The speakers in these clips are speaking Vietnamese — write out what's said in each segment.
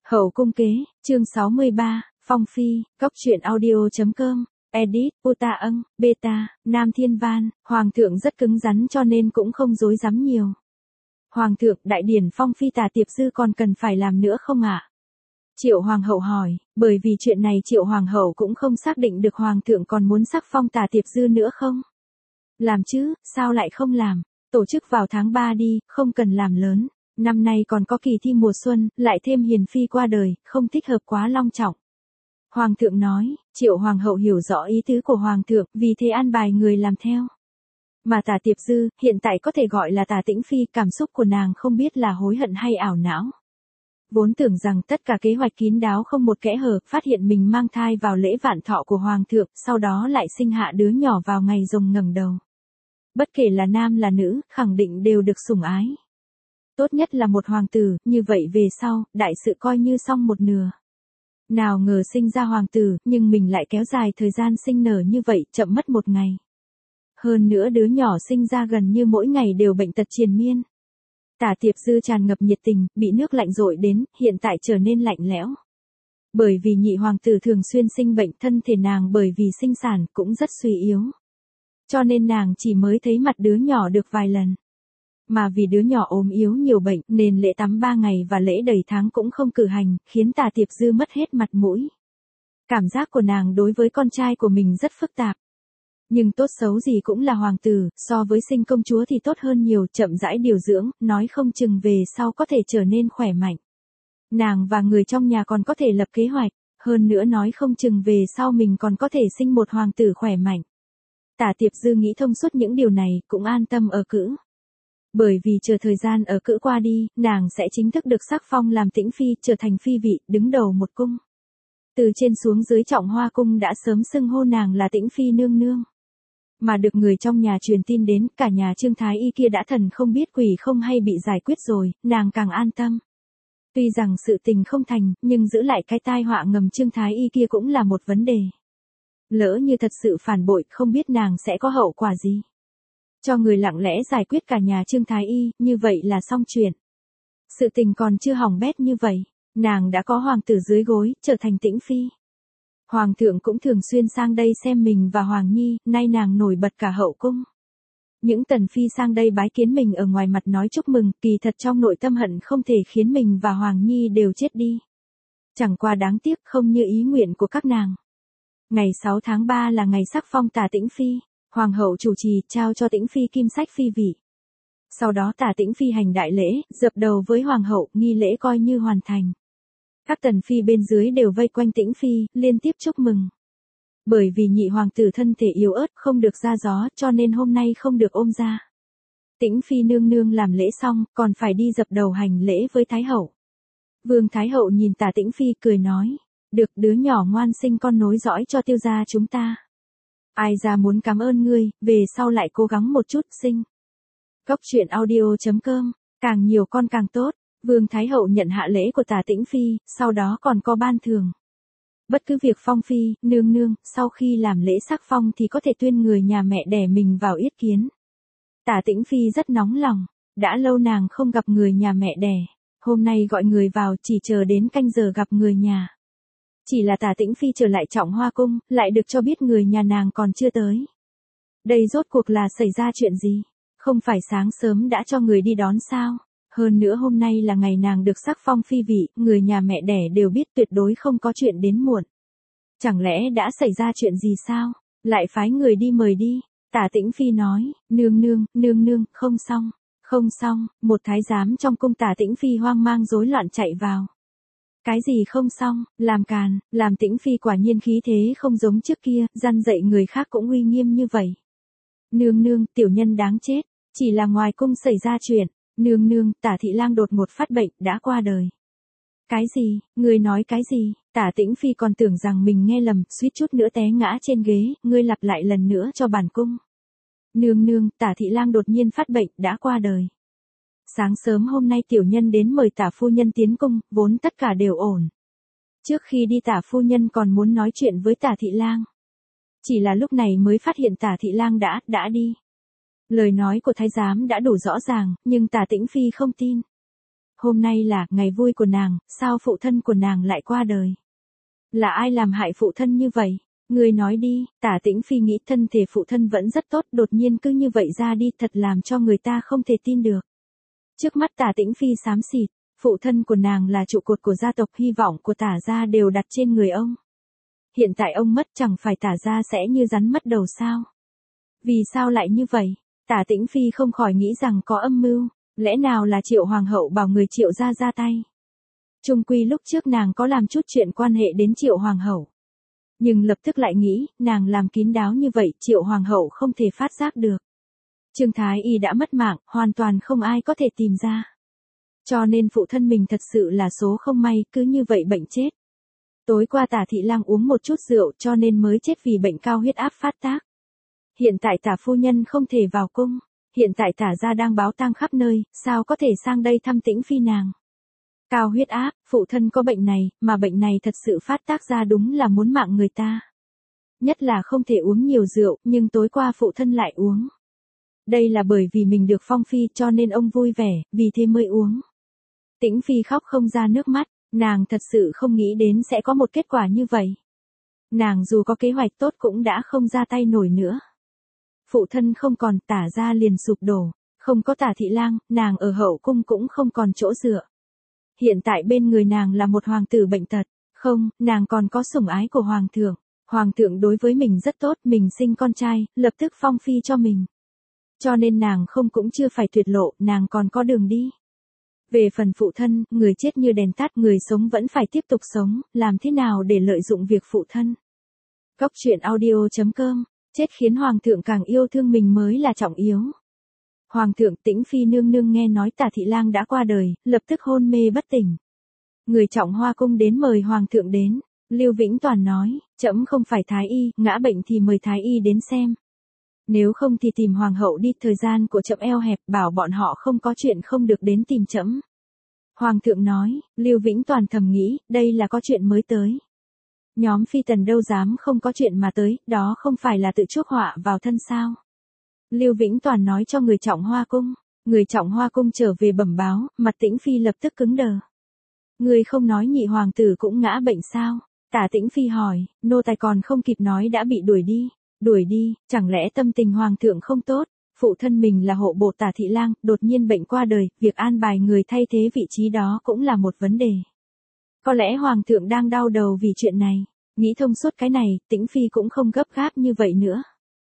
Hậu cung kế, chương 63, Phong Phi, Cóc truyện audio.com, edit, Puta âng, beta, Nam Thiên Van, Hoàng thượng rất cứng rắn cho nên cũng không dối dám nhiều. Hoàng thượng, đại điển Phong Phi Tả Tiệp Dư còn cần phải làm nữa không ạ? Triệu Hoàng hậu hỏi, bởi vì chuyện này Triệu Hoàng hậu cũng không xác định được Hoàng thượng còn muốn sắc phong Tả Tiệp Dư nữa không? Làm chứ, sao lại không làm? Tổ chức vào tháng 3 đi, không cần làm lớn. Năm nay còn có kỳ thi mùa xuân, lại thêm hiền phi qua đời, không thích hợp quá long trọng. Hoàng thượng nói, Triệu Hoàng hậu hiểu rõ ý tứ của Hoàng thượng, vì thế an bài người làm theo. Mà Tả Tiệp Dư, hiện tại có thể gọi là Tả Tĩnh Phi, cảm xúc của nàng không biết là hối hận hay ảo não. Vốn tưởng rằng tất cả kế hoạch kín đáo không một kẽ hở, phát hiện mình mang thai vào lễ vạn thọ của Hoàng thượng, sau đó lại sinh hạ đứa nhỏ vào ngày rồng ngẩng đầu. Bất kể là nam là nữ, khẳng định đều được sủng ái. Tốt nhất là một hoàng tử, như vậy về sau, đại sự coi như xong một nửa. Nào ngờ sinh ra hoàng tử, nhưng mình lại kéo dài thời gian sinh nở như vậy, chậm mất một ngày. Hơn nữa đứa nhỏ sinh ra gần như mỗi ngày đều bệnh tật triền miên. Tả Tiệp Dư tràn ngập nhiệt tình, bị nước lạnh dội đến, hiện tại trở nên lạnh lẽo. Bởi vì nhị hoàng tử thường xuyên sinh bệnh, thân thể nàng bởi vì sinh sản cũng rất suy yếu. Cho nên nàng chỉ mới thấy mặt đứa nhỏ được vài lần. Mà vì đứa nhỏ ốm yếu nhiều bệnh nên lễ tắm 3 ngày và lễ đầy tháng cũng không cử hành, khiến Tả Tiệp Dư mất hết mặt mũi. Cảm giác của nàng đối với con trai của mình rất phức tạp. Nhưng tốt xấu gì cũng là hoàng tử, so với sinh công chúa thì tốt hơn nhiều, chậm rãi điều dưỡng, nói không chừng về sau có thể trở nên khỏe mạnh. Nàng và người trong nhà còn có thể lập kế hoạch, hơn nữa nói không chừng về sau mình còn có thể sinh một hoàng tử khỏe mạnh. Tả Tiệp Dư nghĩ thông suốt những điều này, cũng an tâm ở cữ. Bởi vì chờ thời gian ở cữ qua đi, nàng sẽ chính thức được sắc phong làm Tĩnh Phi, trở thành phi vị, đứng đầu một cung. Từ trên xuống dưới Trọng Hoa cung đã sớm xưng hô nàng là Tĩnh Phi nương nương. Mà được người trong nhà truyền tin đến, cả nhà Trương Thái Y kia đã thần không biết quỷ không hay bị giải quyết rồi, nàng càng an tâm. Tuy rằng sự tình không thành, nhưng giữ lại cái tai họa ngầm Trương Thái Y kia cũng là một vấn đề. Lỡ như thật sự phản bội, không biết nàng sẽ có hậu quả gì. Cho người lặng lẽ giải quyết cả nhà Trương Thái Y, như vậy là xong chuyện. Sự tình còn chưa hỏng bét như vậy, nàng đã có hoàng tử dưới gối, trở thành Tĩnh Phi. Hoàng thượng cũng thường xuyên sang đây xem mình và Hoàng Nhi, nay nàng nổi bật cả hậu cung. Những tần phi sang đây bái kiến mình ở ngoài mặt nói chúc mừng, kỳ thật trong nội tâm hận không thể khiến mình và Hoàng Nhi đều chết đi. Chẳng qua đáng tiếc không như ý nguyện của các nàng. Ngày 6 tháng 3 là ngày sắc phong Tả Tĩnh Phi, Hoàng hậu chủ trì trao cho Tĩnh Phi kim sách phi vị. Sau đó Tả Tĩnh Phi hành đại lễ, dập đầu với Hoàng hậu, nghi lễ coi như hoàn thành. Các tần phi bên dưới đều vây quanh Tĩnh Phi, liên tiếp chúc mừng. Bởi vì nhị hoàng tử thân thể yếu ớt, không được ra gió, cho nên hôm nay không được ôm ra. Tĩnh Phi nương nương làm lễ xong, còn phải đi dập đầu hành lễ với Thái hậu. Vương Thái hậu nhìn Tả Tĩnh Phi cười nói, được, đứa nhỏ ngoan sinh con nối dõi cho Tiêu gia chúng ta. Ai ra muốn cảm ơn ngươi, về sau lại cố gắng một chút sinh. Cóc truyện audio.com, càng nhiều con càng tốt. Vương Thái hậu nhận hạ lễ của Tả Tĩnh Phi, sau đó còn có ban thưởng. Bất cứ việc Phong Phi, nương nương, sau khi làm lễ sắc phong thì có thể tuyên người nhà mẹ đẻ mình vào yết kiến. Tả Tĩnh Phi rất nóng lòng, đã lâu nàng không gặp người nhà mẹ đẻ, hôm nay gọi người vào chỉ chờ đến canh giờ gặp người nhà. Chỉ là Tả Tĩnh Phi trở lại Trọng Hoa cung, lại được cho biết người nhà nàng còn chưa tới. Đây rốt cuộc là xảy ra chuyện gì? Không phải sáng sớm đã cho người đi đón sao? Hơn nữa hôm nay là ngày nàng được sắc phong phi vị, người nhà mẹ đẻ đều biết tuyệt đối không có chuyện đến muộn. Chẳng lẽ đã xảy ra chuyện gì sao? Lại phái người đi mời đi. Tả Tĩnh Phi nói, nương nương, không xong, một thái giám trong cung Tả Tĩnh Phi hoang mang rối loạn chạy vào. Cái gì không xong, làm càn, làm Tĩnh Phi quả nhiên khí thế không giống trước kia, răn dạy người khác cũng uy nghiêm như vậy. Nương, tiểu nhân đáng chết, chỉ là ngoài cung xảy ra chuyện. Nương, Tả thị lang đột ngột phát bệnh, đã qua đời. Cái gì, ngươi nói cái gì? Tả Tĩnh Phi còn tưởng rằng mình nghe lầm, suýt chút nữa té ngã trên ghế, ngươi lặp lại lần nữa cho bản cung. Nương, Tả thị lang đột nhiên phát bệnh, đã qua đời. Sáng sớm hôm nay tiểu nhân đến mời Tả phu nhân tiến cung, vốn tất cả đều ổn. Trước khi đi Tả phu nhân còn muốn nói chuyện với Tả thị lang. Chỉ là lúc này mới phát hiện Tả thị lang đã đi. Lời nói của thái giám đã đủ rõ ràng, nhưng Tả Tĩnh Phi không tin. hôm nay là ngày vui của nàng, sao phụ thân của nàng lại qua đời? Là ai làm hại phụ thân như vậy? Ngươi nói đi. Tả Tĩnh Phi nghĩ thân thể phụ thân vẫn rất tốt, đột nhiên cứ như vậy ra đi thật làm cho người ta không thể tin được. Trước mắt Tả Tĩnh Phi xám xịt, phụ thân của nàng là trụ cột của gia tộc, hy vọng của Tả gia đều đặt trên người ông. Hiện tại ông mất chẳng phải Tả gia sẽ như rắn mất đầu sao? Vì sao lại như vậy? Tả Tĩnh Phi không khỏi nghĩ rằng có âm mưu, lẽ nào là Triệu hoàng hậu bảo người Triệu gia ra tay? Chung quy lúc trước nàng có làm chút chuyện quan hệ đến Triệu hoàng hậu. Nhưng lập tức lại nghĩ, nàng làm kín đáo như vậy, Triệu hoàng hậu không thể phát giác được. Trương Thái Y đã mất mạng, hoàn toàn không ai có thể tìm ra. Cho nên phụ thân mình thật sự là số không may, cứ như vậy bệnh chết. Tối qua Tả thị lang uống một chút rượu cho nên mới chết vì bệnh cao huyết áp phát tác. Hiện tại Tả phu nhân không thể vào cung, hiện tại Tả gia đang báo tang khắp nơi, sao có thể sang đây thăm Tĩnh Phi nàng. Cao huyết áp, phụ thân có bệnh này, mà bệnh này thật sự phát tác ra đúng là muốn mạng người ta. Nhất là không thể uống nhiều rượu, nhưng tối qua phụ thân lại uống. Đây là bởi vì mình được phong phi cho nên ông vui vẻ, vì thế mới uống. Tĩnh Phi khóc không ra nước mắt, nàng thật sự không nghĩ đến sẽ có một kết quả như vậy. Nàng dù có kế hoạch tốt cũng đã không ra tay nổi nữa. Phụ thân không còn, Tả gia liền sụp đổ, không có Tả thị lang, nàng ở hậu cung cũng không còn chỗ dựa. Hiện tại bên người nàng là một hoàng tử bệnh tật, không, nàng còn có sủng ái của hoàng thượng. Hoàng thượng đối với mình rất tốt, mình sinh con trai, lập tức phong phi cho mình. Cho nên nàng không cũng chưa phải tuyệt lộ, nàng còn có đường đi. Về phần phụ thân, người chết như đèn tắt, người sống vẫn phải tiếp tục sống, làm thế nào để lợi dụng việc phụ thân. Góc truyện audio.com, chết khiến hoàng thượng càng yêu thương mình mới là trọng yếu. Hoàng thượng Tĩnh Phi nương nương nghe nói Tả thị lang đã qua đời, lập tức hôn mê bất tỉnh. Người Trọng Hoa cung đến mời hoàng thượng đến, Lưu Vĩnh Toàn nói, trẫm không phải thái y, ngã bệnh thì mời thái y đến xem. Nếu không thì tìm hoàng hậu đi, thời gian của trẫm eo hẹp, bảo bọn họ không có chuyện không được đến tìm trẫm. Hoàng thượng nói, Lưu Vĩnh Toàn thầm nghĩ, đây là có chuyện mới tới. Nhóm phi tần đâu dám không có chuyện mà tới, đó không phải là tự chuốc họa vào thân sao. Lưu Vĩnh Toàn nói cho người Trọng Hoa cung, người Trọng Hoa cung trở về bẩm báo, mặt Tĩnh Phi lập tức cứng đờ. Người không nói nhị hoàng tử cũng ngã bệnh sao? Tả Tĩnh Phi hỏi, nô tài còn không kịp nói đã bị đuổi đi. Đuổi đi, chẳng lẽ tâm tình hoàng thượng không tốt? Phụ thân mình là hộ bộ Tả thị lang, đột nhiên bệnh qua đời, việc an bài người thay thế vị trí đó cũng là một vấn đề. Có lẽ hoàng thượng đang đau đầu vì chuyện này, nghĩ thông suốt cái này, Tĩnh Phi cũng không gấp gáp như vậy nữa.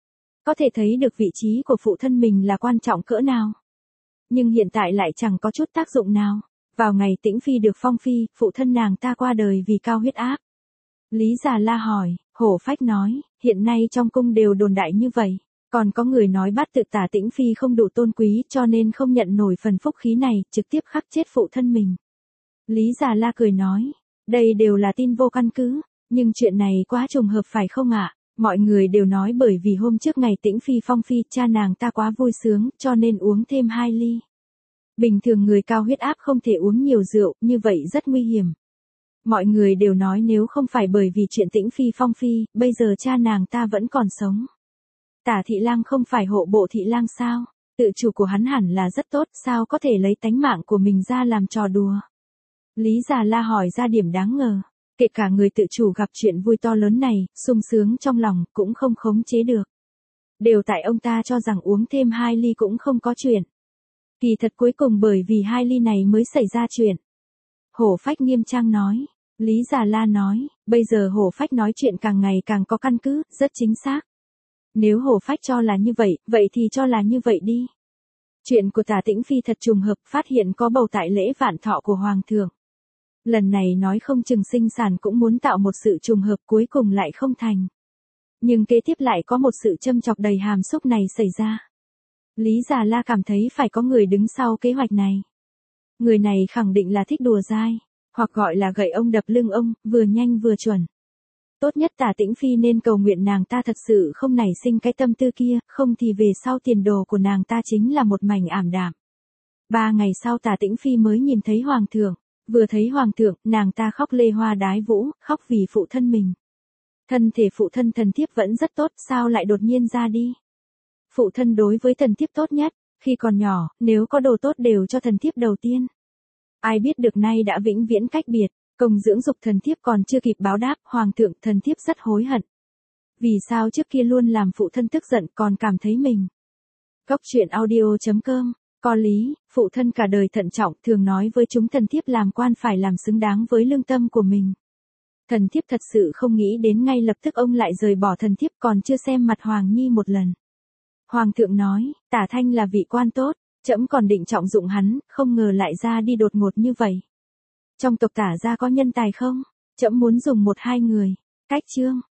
Có thể thấy được vị trí của phụ thân mình là quan trọng cỡ nào. Nhưng hiện tại lại chẳng có chút tác dụng nào. Vào ngày Tĩnh Phi được phong phi, phụ thân nàng ta qua đời vì cao huyết áp. Lý Già La hỏi, Hổ Phách nói, hiện nay trong cung đều đồn đại như vậy. Còn có người nói bát tự Tả Tĩnh Phi không đủ tôn quý cho nên không nhận nổi phần phúc khí này, trực tiếp khắc chết phụ thân mình. Lý Già La cười nói, đây đều là tin vô căn cứ, nhưng chuyện này quá trùng hợp phải không ạ? Mọi người đều nói bởi vì hôm trước ngày Tĩnh Phi phong phi, cha nàng ta quá vui sướng, cho nên uống thêm 2 ly. Bình thường người cao huyết áp không thể uống nhiều rượu, như vậy rất nguy hiểm. Mọi người đều nói nếu không phải bởi vì chuyện Tĩnh Phi phong phi, bây giờ cha nàng ta vẫn còn sống. Tả thị lang không phải hộ bộ thị lang sao? Tự chủ của hắn hẳn là rất tốt, sao có thể lấy tánh mạng của mình ra làm trò đùa? Lý Già La hỏi ra điểm đáng ngờ. Kể cả người tự chủ gặp chuyện vui to lớn này, sung sướng trong lòng, cũng không khống chế được. Đều tại ông ta cho rằng uống thêm 2 ly cũng không có chuyện. Kỳ thật cuối cùng bởi vì 2 ly này mới xảy ra chuyện. Hổ Phách nghiêm trang nói. Lý Già La nói, bây giờ Hổ Phách nói chuyện càng ngày càng có căn cứ, rất chính xác. Nếu Hổ Phách cho là như vậy, vậy thì cho là như vậy đi. Chuyện của Tả Tĩnh Phi thật trùng hợp, phát hiện có bầu tại lễ vạn thọ của Hoàng thượng. Lần này nói không chừng sinh sản cũng muốn tạo một sự trùng hợp, cuối cùng lại không thành. Nhưng kế tiếp lại có một sự châm chọc đầy hàm xúc này xảy ra. Lý Già La cảm thấy phải có người đứng sau kế hoạch này. Người này khẳng định là thích đùa dai, hoặc gọi là gậy ông đập lưng ông, vừa nhanh vừa chuẩn. Tốt nhất Tả Tĩnh Phi nên cầu nguyện nàng ta thật sự không nảy sinh cái tâm tư kia, không thì về sau tiền đồ của nàng ta chính là một mảnh ảm đạm. 3 ngày sau Tả Tĩnh Phi mới nhìn thấy Hoàng thượng. Vừa thấy Hoàng thượng, nàng ta khóc lê hoa đái vũ, khóc vì phụ thân mình. Thân thể phụ thân thần thiếp vẫn rất tốt, sao lại đột nhiên ra đi? Phụ thân đối với thần thiếp tốt nhất, khi còn nhỏ, nếu có đồ tốt đều cho thần thiếp đầu tiên. Ai biết được nay đã vĩnh viễn cách biệt, công dưỡng dục thần thiếp còn chưa kịp báo đáp, hoàng thượng thần thiếp rất hối hận. Vì sao trước kia luôn làm phụ thân tức giận còn cảm thấy mình. Cốc truyện audio.com, có lý, phụ thân cả đời thận trọng thường nói với chúng thần thiếp làm quan phải làm xứng đáng với lương tâm của mình. Thần thiếp thật sự không nghĩ đến ngay lập tức ông lại rời bỏ thần thiếp còn chưa xem mặt Hoàng Nhi một lần. Hoàng thượng nói, Tả Thanh là vị quan tốt, trẫm còn định trọng dụng hắn, không ngờ lại ra đi đột ngột như vậy. Trong tộc Tả gia có nhân tài không? Trẫm muốn dùng 1-2 người. Cách chương